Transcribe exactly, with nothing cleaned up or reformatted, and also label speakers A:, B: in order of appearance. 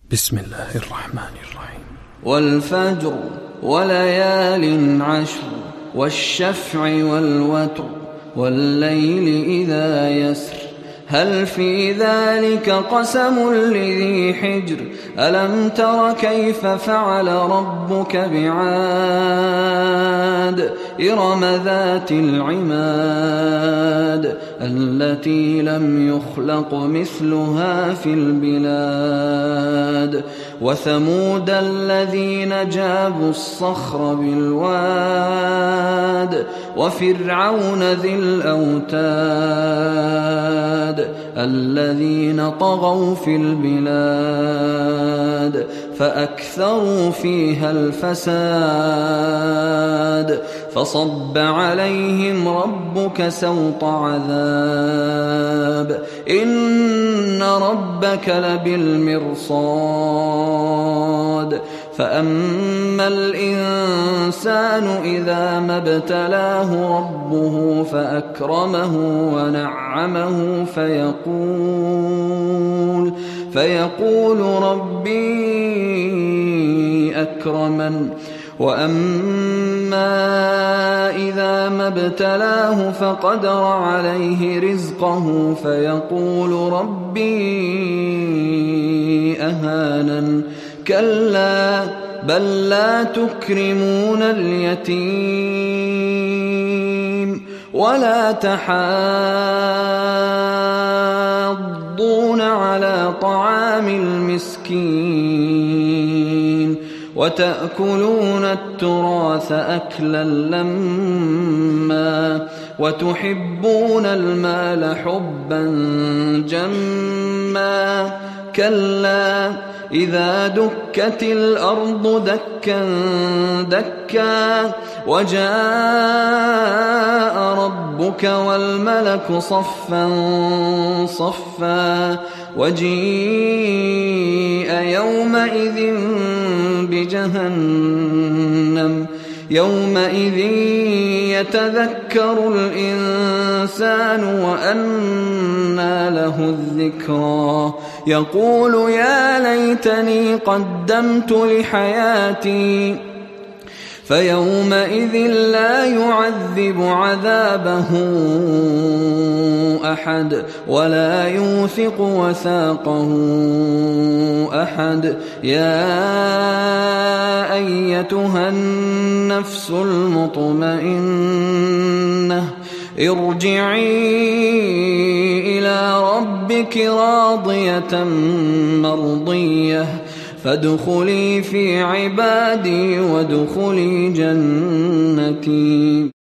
A: بسم الله الرحمن الرحيم.
B: والفجر وليال عشر والشفع والوتر والليل إذا يسر هل في ذلك قسم لذي حجر ألم تر كيف فعل ربك بعاد إرم ذات العماد التي لم يخلق مثلها في البلاد وثمود الذين جابوا الصخر بالواد وفرعون ذي الأوتاد الذين طغوا في البلاد فأكثروا فيها الفساد فصب عليهم ربك سوط عذاب إن ربك لبالمرصاد فأما الإنسان إذا ما ابتلاه ربه فأكرمه ونعمه فيقول فيقول ربي أكرمن وأما إذا ما ابتلاه فقدر عليه رزقه فيقول ربي أهانن كلا بل لا تكرمون اليتيم ولا تحاضون على طعام المسكين وتأكلون التراث أكلا لما وتحبون المال حبا جما كلا إذا دكت الأرض دكا دكا وجاء ربك والملك صفا صفا وجيء يومئذ بجهنم يومئذ يتذكر الإنسان وأنى له الذكرى يقول يا ليتني قدمت لحياتي فيومئذ لا يعذب عذابه أحد ولا يوثق وثاقه أحد يا أيتها النفس المطمئنة ارجعي إلى ربك راضية مرضية فادخلي في عبادي وادخلي جنتي.